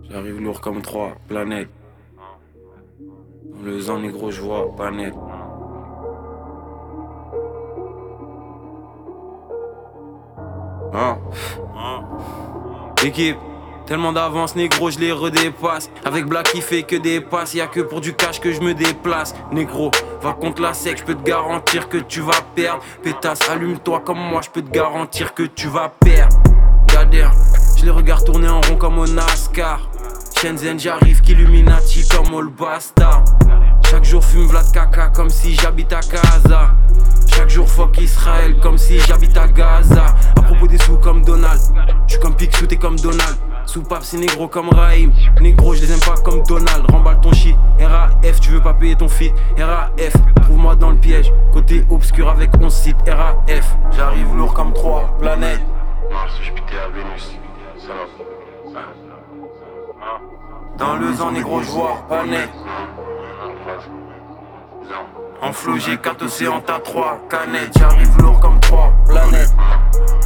J'arrive lourd comme 3 planètes. Dans le zan négro je vois pas net. Hein? Équipe, tellement d'avance négro je les redépasse. Avec Black il fait que des passes. Y'a que pour du cash que je me déplace. Négro, va contre la sec, je peux te garantir que tu vas perdre. Pétasse, allume-toi comme moi, je peux te garantir que tu vas perdre. Gadère, je les regarde tourner en rond comme au NASCAR. Shenzhen j'arrive qu'Illuminati comme All Bastard. Chaque jour fume Vlad caca comme si j'habite à Casa. Chaque jour fuck Israël comme si j'habite à Gaza. À propos des sous comme Donald, j'suis comme Picsou t'es comme Donald. Soupape c'est négro comme Raïm. Négro je les aime pas comme Donald. Remballe ton shit, RAF tu veux pas payer ton fit. RAF, trouve-moi dans le piège. Côté obscur avec 11 sites. RAF, j'arrive lourd comme 3 planètes. Mars, Jupiter, Vénus, salope. Dans le zan négro je vois pas net. En flot j'ai 4 océans, t'as 3 canettes. J'arrive lourd comme 3 planètes.